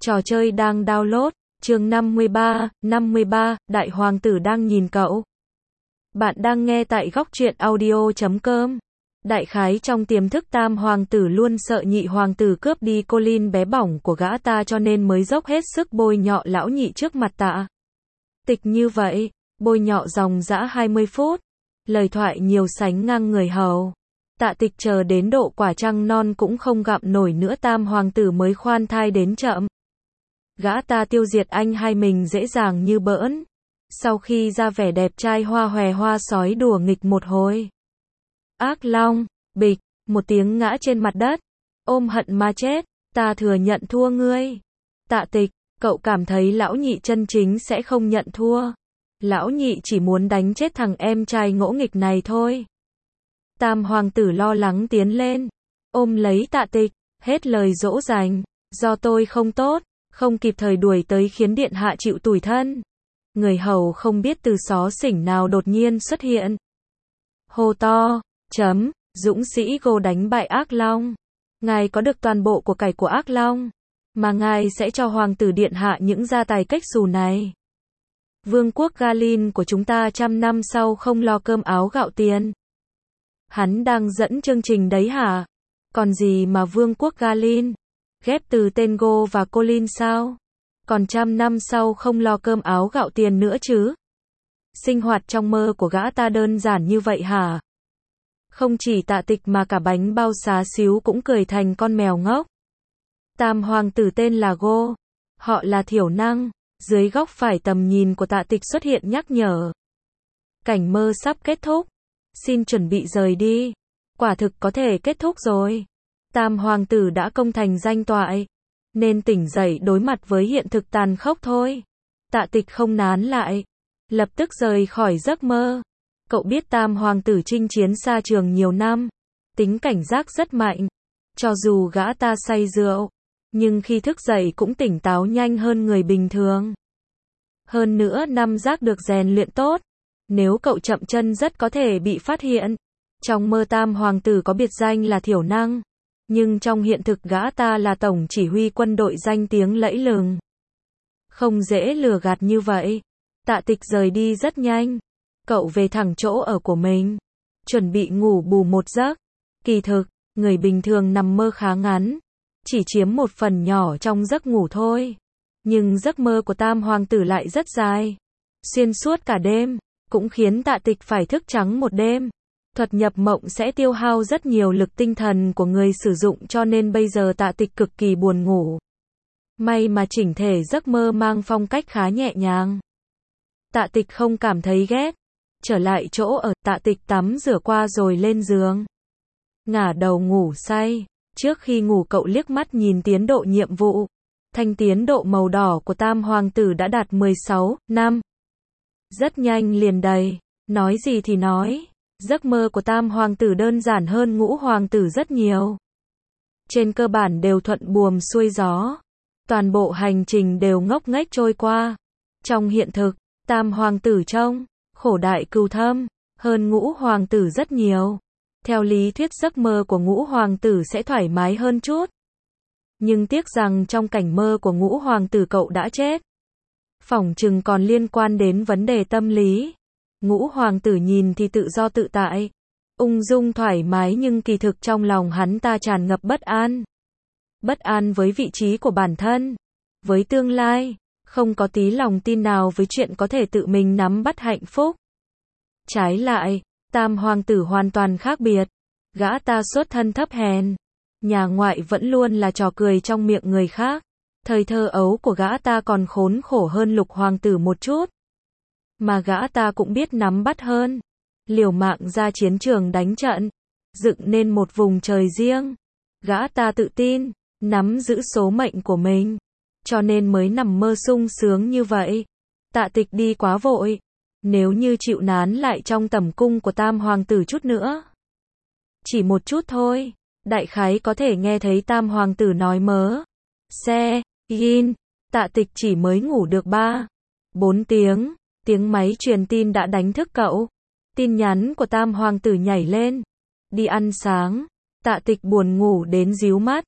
Trò chơi đang download, chương 53, Đại Hoàng tử đang nhìn cậu. Bạn đang nghe tại góc truyện audio.com. Đại khái trong tiềm thức Tam Hoàng tử luôn sợ Nhị Hoàng tử cướp đi Colin bé bỏng của gã ta cho nên mới dốc hết sức bôi nhọ lão nhị trước mặt Tạ Tịch như vậy, bôi nhọ dòng dã 20 phút. Lời thoại nhiều sánh ngang người hầu. Tạ Tịch chờ đến độ quả trăng non cũng không gặm nổi nữa Tam Hoàng tử mới khoan thai đến chậm. Gã ta tiêu diệt anh hai mình dễ dàng như bỡn. Sau khi ra vẻ đẹp trai hoa hòe hoa sói đùa nghịch một hồi. Ác Long, bịch, một tiếng ngã trên mặt đất. Ôm hận mà chết, ta thừa nhận thua ngươi. Tạ Tịch, cậu cảm thấy lão nhị chân chính sẽ không nhận thua. Lão nhị chỉ muốn đánh chết thằng em trai ngỗ nghịch này thôi. Tam Hoàng tử lo lắng tiến lên, ôm lấy Tạ Tịch, hết lời dỗ dành. Do tôi không tốt, không kịp thời đuổi tới khiến điện hạ chịu tủi thân. Người hầu không biết từ xó xỉnh nào đột nhiên xuất hiện. Hô to, Dũng sĩ Gô đánh bại Ác Long. Ngài có được toàn bộ của cải của Ác Long, mà ngài sẽ cho Hoàng tử điện hạ những gia tài cách xù này. Vương quốc Galin của chúng ta 100 năm sau không lo cơm áo gạo tiền. Hắn đang dẫn chương trình đấy hả? Còn gì mà Vương quốc Galin? Ghép từ tên Go và Colin sao? Còn 100 năm sau không lo cơm áo gạo tiền nữa chứ? Sinh hoạt trong mơ của gã ta đơn giản như vậy hả? Không chỉ Tạ Tịch mà cả bánh bao xá xíu cũng cười thành con mèo ngốc. Tam Hoàng tử tên là Go. Họ là thiểu năng. Dưới góc phải tầm nhìn của Tạ Tịch xuất hiện nhắc nhở. Cảnh mơ sắp kết thúc. Xin chuẩn bị rời đi. Quả thực có thể kết thúc rồi. Tam Hoàng tử đã công thành danh toại, nên tỉnh dậy đối mặt với hiện thực tàn khốc thôi. Tạ Tịch không nán lại, lập tức rời khỏi giấc mơ. Cậu biết Tam Hoàng tử chinh chiến xa trường nhiều năm, tính cảnh giác rất mạnh. Cho dù gã ta say rượu, nhưng khi thức dậy cũng tỉnh táo nhanh hơn người bình thường. Hơn nữa năm giác được rèn luyện tốt. Nếu cậu chậm chân rất có thể bị phát hiện. Trong mơ Tam Hoàng tử có biệt danh là thiểu năng. Nhưng trong hiện thực gã ta là tổng chỉ huy quân đội danh tiếng lẫy lừng. Không dễ lừa gạt như vậy. Tạ Tịch rời đi rất nhanh. Cậu về thẳng chỗ ở của mình. Chuẩn bị ngủ bù một giấc. Kỳ thực, người bình thường nằm mơ khá ngắn. Chỉ chiếm một phần nhỏ trong giấc ngủ thôi. Nhưng giấc mơ của Tam Hoàng tử lại rất dài. Xuyên suốt cả đêm. Cũng khiến Tạ Tịch phải thức trắng một đêm. Thuật nhập mộng sẽ tiêu hao rất nhiều lực tinh thần của người sử dụng cho nên bây giờ Tạ Tịch cực kỳ buồn ngủ. May mà chỉnh thể giấc mơ mang phong cách khá nhẹ nhàng. Tạ Tịch không cảm thấy ghét. Trở lại chỗ ở, Tạ Tịch tắm rửa qua rồi lên giường. Ngả đầu ngủ say. Trước khi ngủ cậu liếc mắt nhìn tiến độ nhiệm vụ. Thanh tiến độ màu đỏ của Tam Hoàng tử đã đạt 16 năm. Rất nhanh liền đầy. Nói gì thì nói. Giấc mơ của Tam Hoàng tử đơn giản hơn Ngũ Hoàng tử rất nhiều. Trên cơ bản đều thuận buồm xuôi gió. Toàn bộ hành trình đều ngốc nghếch trôi qua. Trong hiện thực, Tam Hoàng tử trông khổ đại cừu thâm hơn Ngũ Hoàng tử rất nhiều. Theo lý thuyết giấc mơ của Ngũ Hoàng tử sẽ thoải mái hơn chút. Nhưng tiếc rằng trong cảnh mơ của Ngũ Hoàng tử cậu đã chết. Phỏng chừng còn liên quan đến vấn đề tâm lý. Ngũ Hoàng tử nhìn thì tự do tự tại, ung dung thoải mái nhưng kỳ thực trong lòng hắn ta tràn ngập bất an. Bất an với vị trí của bản thân, với tương lai, không có tí lòng tin nào với chuyện có thể tự mình nắm bắt hạnh phúc. Trái lại, Tam Hoàng tử hoàn toàn khác biệt. Gã ta xuất thân thấp hèn, nhà ngoại vẫn luôn là trò cười trong miệng người khác. Thời thơ ấu của gã ta còn khốn khổ hơn Lục Hoàng tử một chút. Mà gã ta cũng biết nắm bắt hơn. Liều mạng ra chiến trường đánh trận. Dựng nên một vùng trời riêng. Gã ta tự tin, nắm giữ số mệnh của mình. Cho nên mới nằm mơ sung sướng như vậy. Tạ Tịch đi quá vội. Nếu như chịu nán lại trong tầm cung của Tam Hoàng tử chút nữa. Chỉ một chút thôi. Đại khái có thể nghe thấy Tam Hoàng tử nói mớ. In. Tạ Tịch chỉ mới ngủ được 3-4 tiếng. Tiếng máy truyền tin đã đánh thức cậu. Tin nhắn của Tam Hoàng tử nhảy lên. Đi ăn sáng. Tạ Tịch buồn ngủ đến ríu mắt.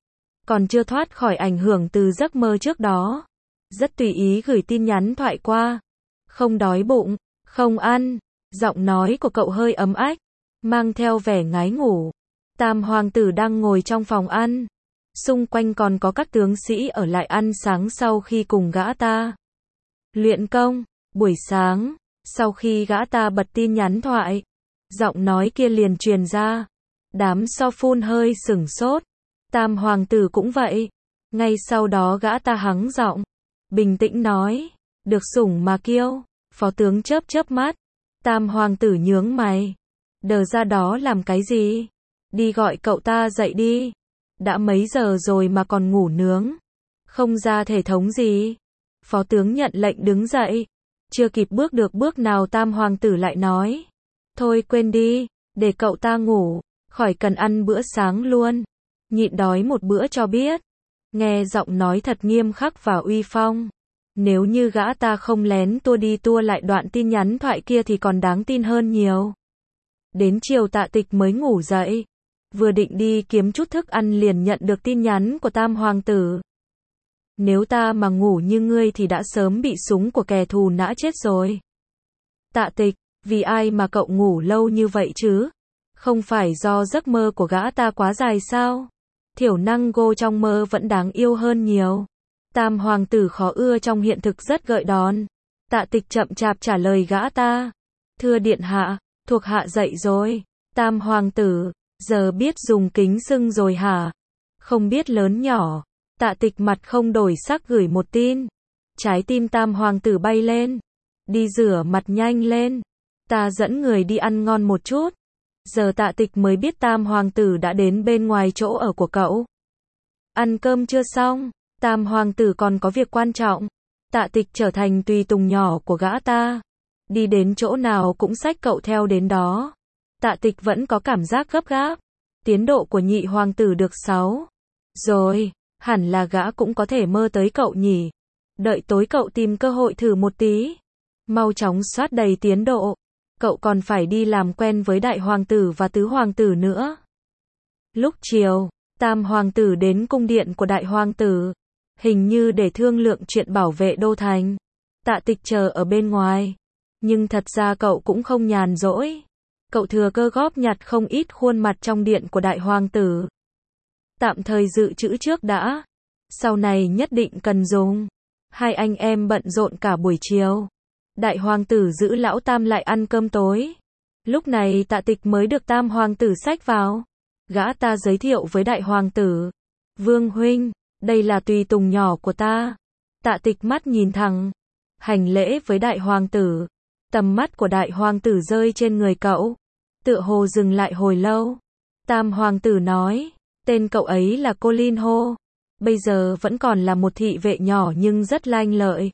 còn chưa thoát khỏi ảnh hưởng từ giấc mơ trước đó. Rất tùy ý gửi tin nhắn thoại qua. Không đói bụng, không ăn. Giọng nói của cậu hơi ấm ách, mang theo vẻ ngái ngủ. Tam hoàng tử đang ngồi trong phòng ăn. Xung quanh còn có các tướng sĩ ở lại ăn sáng sau khi cùng gã ta luyện công. Buổi sáng, sau khi gã ta bật tin nhắn thoại, giọng nói kia liền truyền ra. Đám so phun hơi sửng sốt. Tam hoàng tử cũng vậy. Ngay sau đó gã ta hắng giọng, bình tĩnh nói, được sủng mà kiêu. Phó tướng chớp chớp mắt. Tam hoàng tử nhướng mày. Đờ ra đó làm cái gì? Đi gọi cậu ta dậy đi. Đã mấy giờ rồi mà còn ngủ nướng. Không ra thể thống gì. Phó tướng nhận lệnh đứng dậy. Chưa kịp bước được bước nào tam hoàng tử lại nói. Thôi quên đi, để cậu ta ngủ. Khỏi cần ăn bữa sáng luôn. Nhịn đói một bữa cho biết. Nghe giọng nói thật nghiêm khắc và uy phong. Nếu như gã ta không lén tua đi tua lại đoạn tin nhắn thoại kia thì còn đáng tin hơn nhiều. Đến chiều Tạ Tịch mới ngủ dậy. Vừa định đi kiếm chút thức ăn liền nhận được tin nhắn của tam hoàng tử. Nếu ta mà ngủ như ngươi thì đã sớm bị súng của kẻ thù nã chết rồi. Tạ Tịch, vì ai mà cậu ngủ lâu như vậy chứ? Không phải do giấc mơ của gã ta quá dài sao? Thiểu năng Go trong mơ vẫn đáng yêu hơn nhiều. Tam hoàng tử khó ưa trong hiện thực rất gợi đòn. Tạ Tịch chậm chạp trả lời gã ta. Thưa điện hạ, thuộc hạ dậy rồi. Tam hoàng tử, giờ biết dùng kính xưng rồi hả? Không biết lớn nhỏ. Tạ Tịch mặt không đổi sắc gửi một tin. Trái tim tam hoàng tử bay lên. Đi rửa mặt nhanh lên. Ta dẫn người đi ăn ngon một chút. Giờ Tạ Tịch mới biết tam hoàng tử đã đến bên ngoài chỗ ở của cậu. Ăn cơm chưa xong. Tam hoàng tử còn có việc quan trọng. Tạ Tịch trở thành tùy tùng nhỏ của gã ta. Đi đến chỗ nào cũng xách cậu theo đến đó. Tạ Tịch vẫn có cảm giác gấp gáp. Tiến độ của nhị hoàng tử được 6. Rồi, hẳn là gã cũng có thể mơ tới cậu nhỉ. Đợi tối cậu tìm cơ hội thử một tí. Mau chóng soát đầy tiến độ. Cậu còn phải đi làm quen với đại hoàng tử và tứ hoàng tử nữa. Lúc chiều, tam hoàng tử đến cung điện của đại hoàng tử. Hình như để thương lượng chuyện bảo vệ đô thành. Tạ Tịch chờ ở bên ngoài. Nhưng thật ra cậu cũng không nhàn rỗi. Cậu thừa cơ góp nhặt không ít khuôn mặt trong điện của đại hoàng tử. Tạm thời dự trữ trước đã. Sau này nhất định cần dùng. Hai anh em bận rộn cả buổi chiều. Đại hoàng tử giữ lão tam lại ăn cơm tối. Lúc này Tạ Tịch mới được tam hoàng tử xách vào. Gã ta giới thiệu với đại hoàng tử. Vương huynh, đây là tùy tùng nhỏ của ta. Tạ Tịch mắt nhìn thẳng. Hành lễ với đại hoàng tử. Tầm mắt của đại hoàng tử rơi trên người cậu. Tựa hồ dừng lại hồi lâu. Tam hoàng tử nói. Tên cậu ấy là Colin Ho. Bây giờ vẫn còn là một thị vệ nhỏ nhưng rất lanh lợi.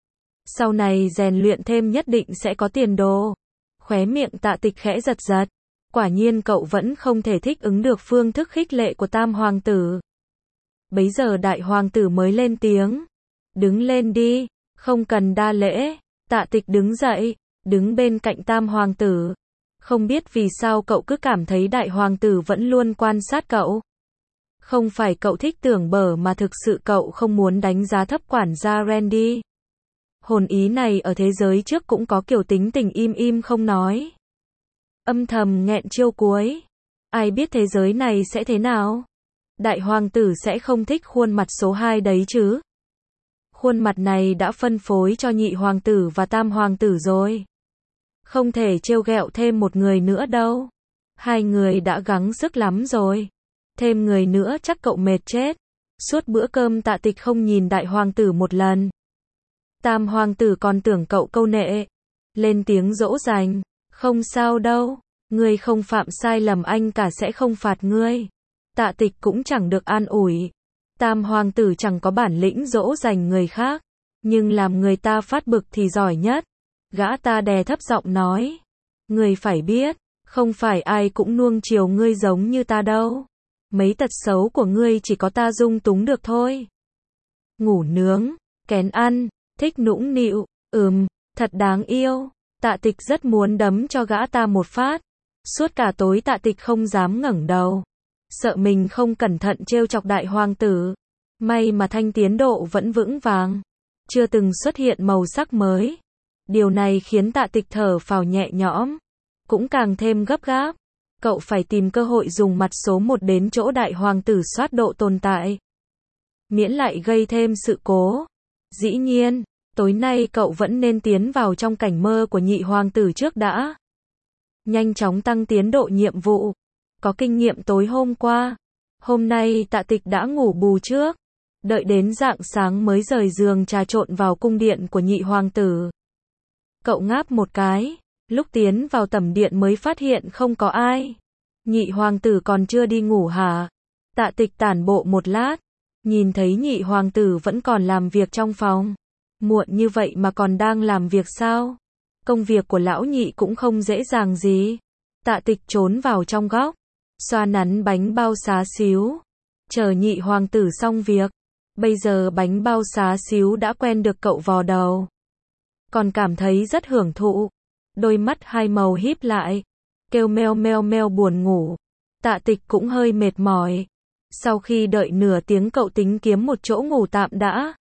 Sau này rèn luyện thêm nhất định sẽ có tiền đồ. Khóe miệng Tạ Tịch khẽ giật giật. Quả nhiên cậu vẫn không thể thích ứng được phương thức khích lệ của tam hoàng tử. Bấy giờ đại hoàng tử mới lên tiếng. Đứng lên đi, không cần đa lễ. Tạ Tịch đứng dậy, đứng bên cạnh tam hoàng tử. Không biết vì sao cậu cứ cảm thấy đại hoàng tử vẫn luôn quan sát cậu. Không phải cậu thích tưởng bở mà thực sự cậu không muốn đánh giá thấp quản gia Randy. Hồn ý này ở thế giới trước cũng có kiểu tính tình im im không nói. Âm thầm nghẹn chiêu cuối. Ai biết thế giới này sẽ thế nào? Đại hoàng tử sẽ không thích khuôn mặt số 2 đấy chứ? Khuôn mặt này đã phân phối cho nhị hoàng tử và tam hoàng tử rồi. Không thể trêu ghẹo thêm một người nữa đâu. Hai người đã gắng sức lắm rồi. Thêm người nữa chắc cậu mệt chết. Suốt bữa cơm Tạ Tịch không nhìn đại hoàng tử một lần. Tam hoàng tử còn tưởng cậu câu nệ. Lên tiếng dỗ dành. Không sao đâu. Ngươi không phạm sai lầm anh cả sẽ không phạt ngươi. Tạ Tịch cũng chẳng được an ủi. Tam hoàng tử chẳng có bản lĩnh dỗ dành người khác. Nhưng làm người ta phát bực thì giỏi nhất. Gã ta đè thấp giọng nói. Ngươi phải biết. Không phải ai cũng nuông chiều ngươi giống như ta đâu. Mấy tật xấu của ngươi chỉ có ta dung túng được thôi. Ngủ nướng, kén ăn, thích nũng nịu, thật đáng yêu. Tạ Tịch rất muốn đấm cho gã ta một phát. Suốt cả tối Tạ Tịch không dám ngẩng đầu. sợ mình không cẩn thận trêu chọc đại hoàng tử. May mà thanh tiến độ vẫn vững vàng, chưa từng xuất hiện màu sắc mới. Điều này khiến Tạ Tịch thở phào nhẹ nhõm, cũng càng thêm gấp gáp. Cậu phải tìm cơ hội dùng mặt số 1 đến chỗ đại hoàng tử soát độ tồn tại, miễn lại gây thêm sự cố. Dĩ nhiên, tối nay cậu vẫn nên tiến vào trong cảnh mơ của nhị hoàng tử trước đã. Nhanh chóng tăng tiến độ nhiệm vụ. Có kinh nghiệm tối hôm qua, hôm nay Tạ Tịch đã ngủ bù trước, đợi đến rạng sáng mới rời giường trà trộn vào cung điện của nhị hoàng tử. Cậu ngáp một cái, lúc tiến vào tẩm điện mới phát hiện không có ai. Nhị hoàng tử còn chưa đi ngủ hả? Tạ Tịch tản bộ một lát, nhìn thấy nhị hoàng tử vẫn còn làm việc trong phòng. Muộn như vậy mà còn đang làm việc sao? Công việc của lão nhị cũng không dễ dàng gì. Tạ Tịch trốn vào trong góc, xoa nắn bánh bao xá xíu, chờ nhị hoàng tử xong việc. Bây giờ bánh bao xá xíu đã quen được cậu vò đầu, còn cảm thấy rất hưởng thụ. Đôi mắt hai màu híp lại, kêu meo meo meo buồn ngủ. Tạ Tịch cũng hơi mệt mỏi. Sau khi đợi nửa tiếng cậu tính kiếm một chỗ ngủ tạm đã.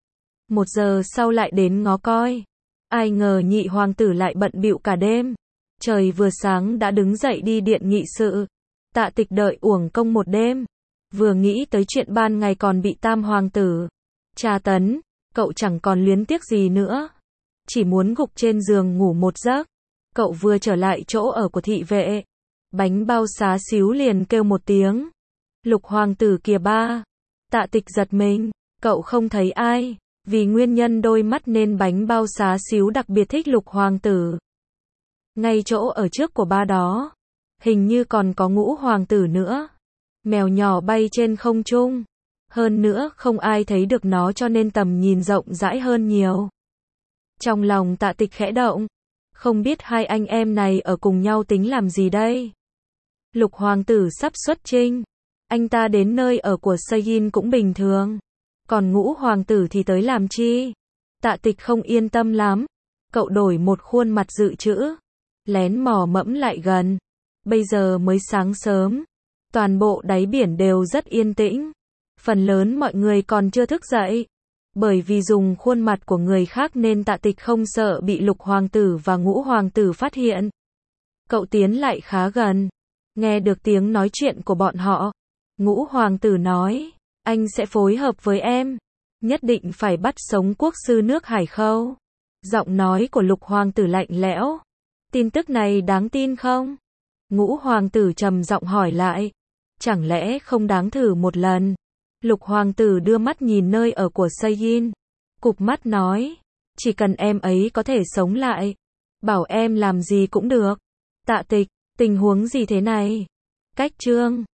1 giờ sau lại đến ngó coi. Ai ngờ nhị hoàng tử lại bận bịu cả đêm. Trời vừa sáng đã đứng dậy đi điện nghị sự. Tạ Tịch đợi uổng công một đêm. Vừa nghĩ tới chuyện ban ngày còn bị tam hoàng tử tra tấn, cậu chẳng còn luyến tiếc gì nữa. Chỉ muốn gục trên giường ngủ một giấc. Cậu vừa trở lại chỗ ở của thị vệ, bánh bao xá xíu liền kêu một tiếng. Lục hoàng tử kìa ba. Tạ Tịch giật mình, cậu không thấy ai. Vì nguyên nhân đôi mắt nên bánh bao xá xíu đặc biệt thích lục hoàng tử. Ngay chỗ ở trước của ba đó, hình như còn có ngũ hoàng tử nữa. Mèo nhỏ bay trên không trung. Hơn nữa không ai thấy được nó cho nên tầm nhìn rộng rãi hơn nhiều. Trong lòng Tạ Tịch khẽ động. Không biết hai anh em này ở cùng nhau tính làm gì đây? Lục hoàng tử sắp xuất chinh. Anh ta đến nơi ở của Seyin cũng bình thường. Còn ngũ hoàng tử thì tới làm chi? Tạ Tịch không yên tâm lắm. Cậu đổi một khuôn mặt dự trữ, lén mò mẫm lại gần. Bây giờ mới sáng sớm, toàn bộ đáy biển đều rất yên tĩnh. Phần lớn mọi người còn chưa thức dậy. Bởi vì dùng khuôn mặt của người khác nên Tạ Tịch không sợ bị lục hoàng tử và ngũ hoàng tử phát hiện. Cậu tiến lại khá gần, nghe được tiếng nói chuyện của bọn họ. Ngũ hoàng tử nói, anh sẽ phối hợp với em, nhất định phải bắt sống quốc sư nước Hải Khâu. Giọng nói của lục hoàng tử lạnh lẽo. Tin tức này đáng tin không? Ngũ hoàng tử trầm giọng hỏi lại. Chẳng lẽ không đáng thử một lần? Lục hoàng tử đưa mắt nhìn nơi ở của Seyin, cụp mắt nói, chỉ cần em ấy có thể sống lại, bảo em làm gì cũng được. Tạ Tịch, tình huống gì thế này? Cách chương